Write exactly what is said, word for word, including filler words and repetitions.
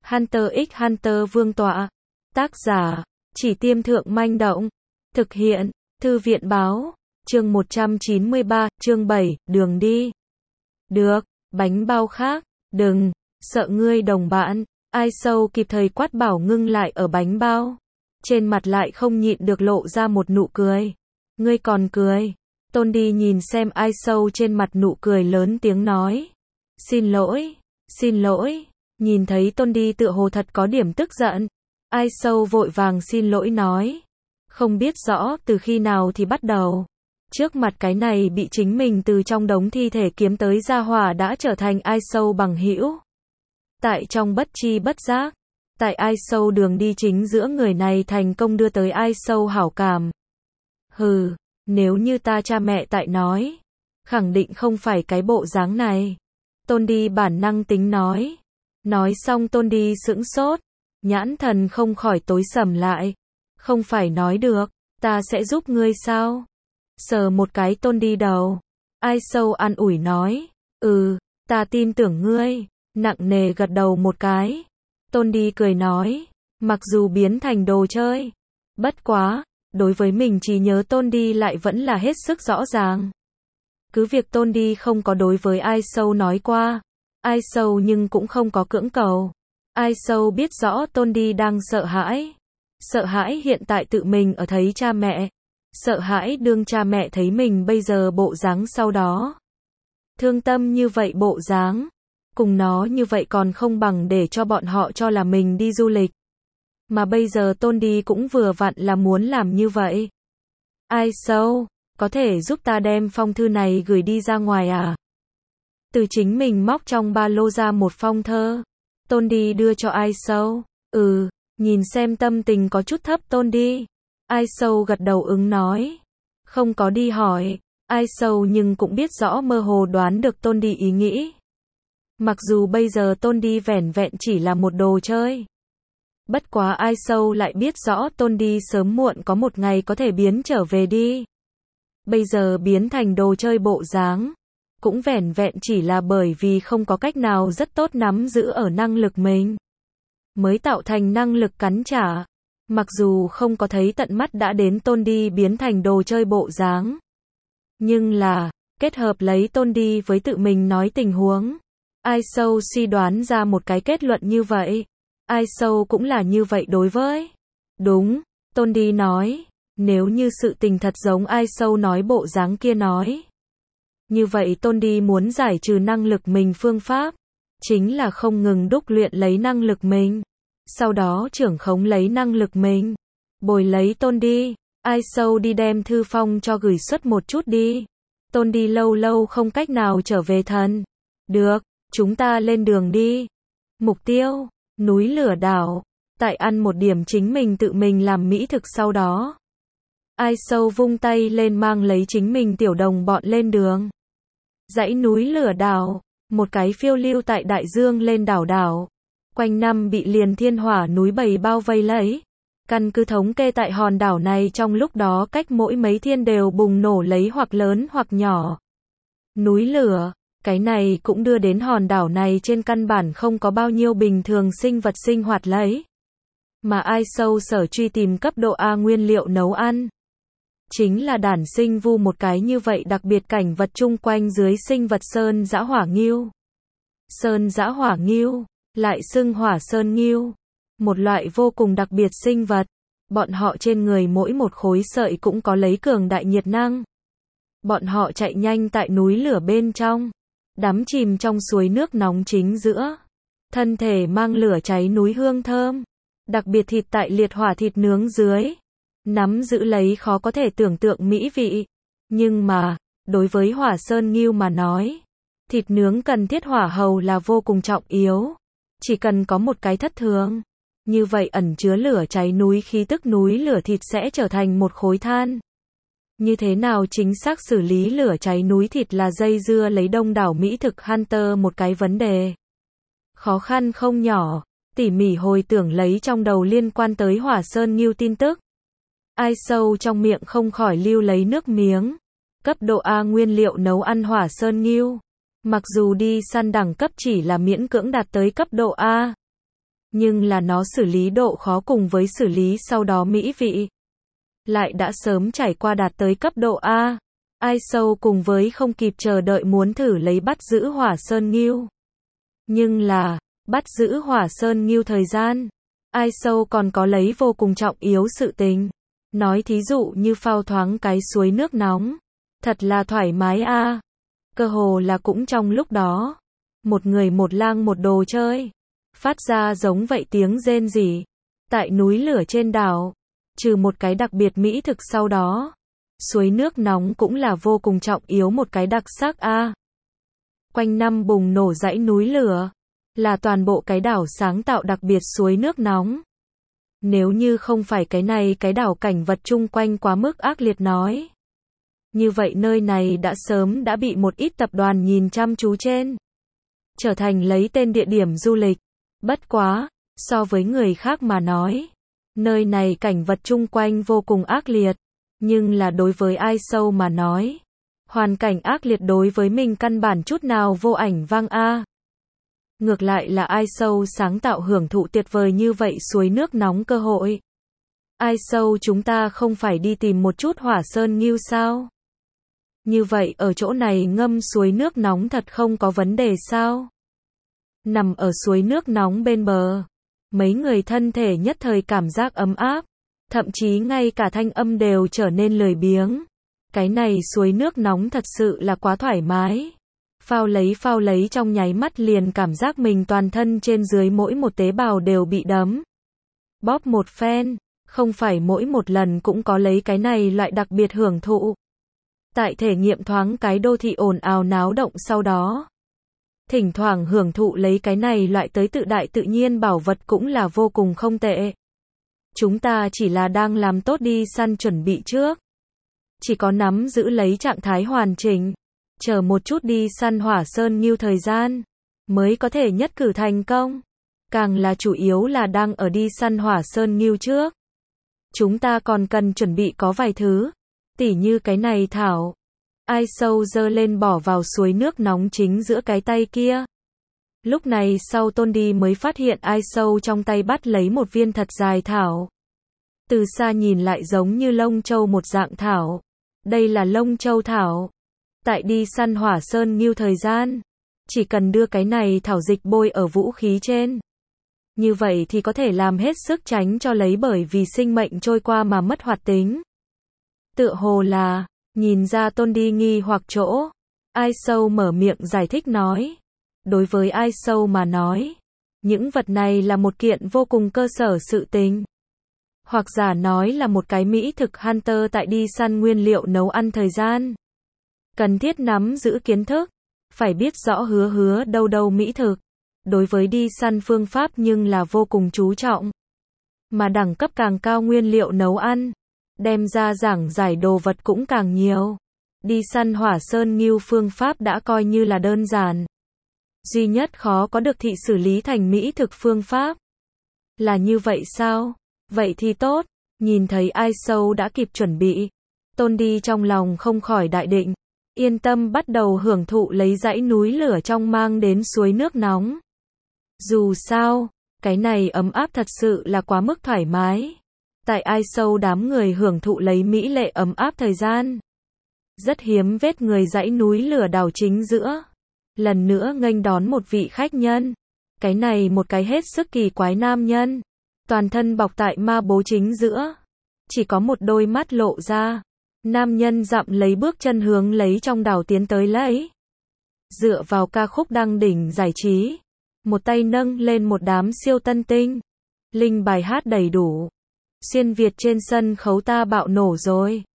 Hunter x Hunter vương tọa. Tác giả, Chỉ Tiêm Thượng Manh Động. Thực hiện, Thư viện Báo. Chương một trăm chín mươi ba, chương bảy, đường đi. Được, bánh bao khác, đừng, sợ ngươi đồng bạn. Ai sâu kịp thời quát bảo ngưng lại ở bánh bao. Trên mặt lại không nhịn được lộ ra một nụ cười. Ngươi còn cười. Tôn đi nhìn xem ai sâu trên mặt nụ cười lớn tiếng nói. Xin lỗi, xin lỗi. Nhìn thấy Tôn đi tựa hồ thật có điểm tức giận. Ai sâu vội vàng xin lỗi nói. Không biết rõ từ khi nào thì bắt đầu. Trước mặt cái này bị chính mình từ trong đống thi thể kiếm tới gia hỏa đã trở thành ai sâu bằng hữu. Tại trong bất chi bất giác, tại ai sâu đường đi chính giữa người này thành công đưa tới ai sâu hảo cảm. Hừ, nếu như ta cha mẹ tại nói, khẳng định không phải cái bộ dáng này. Tôn đi bản năng tính nói. Nói xong Tôn đi sững sốt, nhãn thần không khỏi tối sầm lại. Không phải nói được, ta sẽ giúp ngươi sao? Sờ một cái Tôn đi đầu. Ai sâu an ủi nói, ừ, ta tin tưởng ngươi. Nặng nề gật đầu một cái. Tôn đi cười nói, mặc dù biến thành đồ chơi, bất quá, đối với mình trí nhớ Tôn đi lại vẫn là hết sức rõ ràng. Cứ việc Tôn đi không có đối với ai sâu nói qua, ai sâu nhưng cũng không có cưỡng cầu. Ai sâu biết rõ Tôn đi đang sợ hãi. Sợ hãi hiện tại tự mình ở thấy cha mẹ. Sợ hãi đương cha mẹ thấy mình bây giờ bộ dáng sau đó. Thương tâm như vậy bộ dáng. Cùng nó như vậy còn không bằng để cho bọn họ cho là mình đi du lịch. Mà bây giờ Tôn đi cũng vừa vặn là muốn làm như vậy. Ai sâu, có thể giúp ta đem phong thư này gửi đi ra ngoài à? Từ chính mình móc trong ba lô ra một phong thơ. Tôn đi đưa cho ai sâu. Ừ, nhìn xem tâm tình có chút thấp Tôn đi. Ai sâu gật đầu ứng nói. Không có đi hỏi. Ai sâu nhưng cũng biết rõ mơ hồ đoán được Tôn đi ý nghĩ. Mặc dù bây giờ Tôn đi vẻn vẹn chỉ là một đồ chơi. Bất quá ai sâu lại biết rõ Tôn đi sớm muộn có một ngày có thể biến trở về đi. Bây giờ biến thành đồ chơi bộ dáng. Cũng vẻn vẹn chỉ là bởi vì không có cách nào rất tốt nắm giữ ở năng lực mình. Mới tạo thành năng lực cắn trả. Mặc dù không có thấy tận mắt đã đến Tôn đi biến thành đồ chơi bộ dáng. Nhưng là, kết hợp lấy Tôn đi với tự mình nói tình huống. Ai sâu suy đoán ra một cái kết luận như vậy. Ai sâu cũng là như vậy đối với. Đúng, Tôn đi nói. Nếu như sự tình thật giống ai sâu nói bộ dáng kia nói. Như vậy Tôn đi muốn giải trừ năng lực mình phương pháp. Chính là không ngừng đúc luyện lấy năng lực mình. Sau đó trưởng khống lấy năng lực mình. Bồi lấy Tôn đi. Ai sâu đi đem thư phong cho gửi xuất một chút đi. Tôn đi lâu lâu không cách nào trở về thần. Được, chúng ta lên đường đi. Mục tiêu, núi lửa đảo. Tại ăn một điểm chính mình tự mình làm mỹ thực sau đó. Ai sâu vung tay lên mang lấy chính mình tiểu đồng bọn lên đường. Dãy núi lửa đảo, một cái phiêu lưu tại đại dương lên đảo đảo. Quanh năm bị liền thiên hỏa núi bầy bao vây lấy. Căn cứ thống kê tại hòn đảo này trong lúc đó cách mỗi mấy thiên đều bùng nổ lấy hoặc lớn hoặc nhỏ. Núi lửa, cái này cũng đưa đến hòn đảo này trên căn bản không có bao nhiêu bình thường sinh vật sinh hoạt lấy. Mà ai sâu sở truy tìm cấp độ A nguyên liệu nấu ăn. Chính là đản sinh vu một cái như vậy đặc biệt cảnh vật chung quanh dưới sinh vật sơn dã hỏa ngưu. Sơn dã hỏa ngưu, lại xưng hỏa sơn ngưu. Một loại vô cùng đặc biệt sinh vật. Bọn họ trên người mỗi một khối sợi cũng có lấy cường đại nhiệt năng. Bọn họ chạy nhanh tại núi lửa bên trong. Đắm chìm trong suối nước nóng chính giữa. Thân thể mang lửa cháy núi hương thơm. Đặc biệt thịt tại liệt hỏa thịt nướng dưới. Nắm giữ lấy khó có thể tưởng tượng mỹ vị. Nhưng mà, đối với hỏa sơn ngưu mà nói, thịt nướng cần thiết hỏa hầu là vô cùng trọng yếu. Chỉ cần có một cái thất thường. Như vậy ẩn chứa lửa cháy núi khí tức núi lửa thịt sẽ trở thành một khối than. Như thế nào chính xác xử lý lửa cháy núi thịt là dây dưa lấy đông đảo mỹ thực Hunter một cái vấn đề. Khó khăn không nhỏ, tỉ mỉ hồi tưởng lấy trong đầu liên quan tới hỏa sơn ngưu tin tức. Ai sâu trong miệng không khỏi lưu lấy nước miếng. Cấp độ A nguyên liệu nấu ăn hỏa sơn ngưu. Mặc dù đi săn đẳng cấp chỉ là miễn cưỡng đạt tới cấp độ A. Nhưng là nó xử lý độ khó cùng với xử lý sau đó mỹ vị lại đã sớm trải qua đạt tới cấp độ A. Ai Sâu cùng với không kịp chờ đợi muốn thử lấy bắt giữ Hỏa Sơn Ngưu. Nhưng là, bắt giữ Hỏa Sơn Ngưu thời gian, Ai Sâu còn có lấy vô cùng trọng yếu sự tình. Nói thí dụ như phao thoáng cái suối nước nóng. Thật là thoải mái a. À. Cơ hồ là cũng trong lúc đó. Một người một lang một đồ chơi. Phát ra giống vậy tiếng rên rỉ. Tại núi lửa trên đảo. Trừ một cái đặc biệt mỹ thực sau đó. Suối nước nóng cũng là vô cùng trọng yếu một cái đặc sắc a. À. Quanh năm bùng nổ dãy núi lửa. Là toàn bộ cái đảo sáng tạo đặc biệt suối nước nóng. Nếu như không phải cái này cái đảo cảnh vật chung quanh quá mức ác liệt nói. Như vậy nơi này đã sớm đã bị một ít tập đoàn nhìn chăm chú trên. Trở thành lấy tên địa điểm du lịch. Bất quá, so với người khác mà nói. Nơi này cảnh vật chung quanh vô cùng ác liệt. Nhưng là đối với Ai Sâu mà nói. Hoàn cảnh ác liệt đối với mình căn bản chút nào vô ảnh vang a. Ngược lại là Ai Sâu sáng tạo hưởng thụ tuyệt vời như vậy suối nước nóng cơ hội. Ai Sâu chúng ta không phải đi tìm một chút Hỏa Sơn Ngưu sao? Như vậy ở chỗ này ngâm suối nước nóng thật không có vấn đề sao? Nằm ở suối nước nóng bên bờ. Mấy người thân thể nhất thời cảm giác ấm áp. Thậm chí ngay cả thanh âm đều trở nên lười biếng. Cái này suối nước nóng thật sự là quá thoải mái. Phao lấy phao lấy trong nháy mắt liền cảm giác mình toàn thân trên dưới mỗi một tế bào đều bị đấm. Bóp một phen, không phải mỗi một lần cũng có lấy cái này loại đặc biệt hưởng thụ. Tại thể nghiệm thoáng cái đô thị ồn ào náo động sau đó. Thỉnh thoảng hưởng thụ lấy cái này loại tới tự đại tự nhiên bảo vật cũng là vô cùng không tệ. Chúng ta chỉ là đang làm tốt đi săn chuẩn bị trước. Chỉ có nắm giữ lấy trạng thái hoàn chỉnh. Chờ một chút đi săn Hỏa Sơn Ngưu thời gian, mới có thể nhất cử thành công. Càng là chủ yếu là đang ở đi săn Hỏa Sơn Ngưu trước. Chúng ta còn cần chuẩn bị có vài thứ, tỉ như cái này thảo. Ai Sâu giơ lên bỏ vào suối nước nóng chính giữa cái tay kia. Lúc này sau Tôn Đi mới phát hiện Ai Sâu trong tay bắt lấy một viên thật dài thảo. Từ xa nhìn lại giống như lông châu một dạng thảo. Đây là lông châu thảo. Tại đi săn Hỏa Sơn Ngưu thời gian, chỉ cần đưa cái này thảo dịch bôi ở vũ khí trên. Như vậy thì có thể làm hết sức tránh cho lấy bởi vì sinh mệnh trôi qua mà mất hoạt tính. Tựa hồ là, nhìn ra Tôn Đi nghi hoặc chỗ. Ai Sâu mở miệng giải thích nói. Đối với Ai Sâu mà nói, những vật này là một kiện vô cùng cơ sở sự tình. Hoặc giả nói là một cái mỹ thực hunter tại đi săn nguyên liệu nấu ăn thời gian. Cần thiết nắm giữ kiến thức, phải biết rõ hứa hứa đâu đâu mỹ thực. Đối với đi săn phương pháp nhưng là vô cùng chú trọng. Mà đẳng cấp càng cao nguyên liệu nấu ăn, đem ra giảng giải đồ vật cũng càng nhiều. Đi săn Hỏa Sơn Ngưu phương pháp đã coi như là đơn giản. Duy nhất khó có được thị xử lý thành mỹ thực phương pháp. Là như vậy sao? Vậy thì tốt, nhìn thấy Ai Sâu đã kịp chuẩn bị. Tôn Đi trong lòng không khỏi đại định. Yên tâm bắt đầu hưởng thụ lấy dãy núi lửa trong mang đến suối nước nóng. Dù sao, cái này ấm áp thật sự là quá mức thoải mái. Tại Ai Sâu đám người hưởng thụ lấy mỹ lệ ấm áp thời gian. Rất hiếm vết người dãy núi lửa đảo chính giữa. Lần nữa nghênh đón một vị khách nhân. Cái này một cái hết sức kỳ quái nam nhân. Toàn thân bọc tại ma bố chính giữa. Chỉ có một đôi mắt lộ ra. Nam nhân dặm lấy bước chân hướng lấy trong đảo tiến tới lấy. Dựa vào ca khúc đăng đỉnh giải trí. Một tay nâng lên một đám siêu tân tinh. Linh bài hát đầy đủ. Xuyên Việt trên sân khấu ta bạo nổ rồi.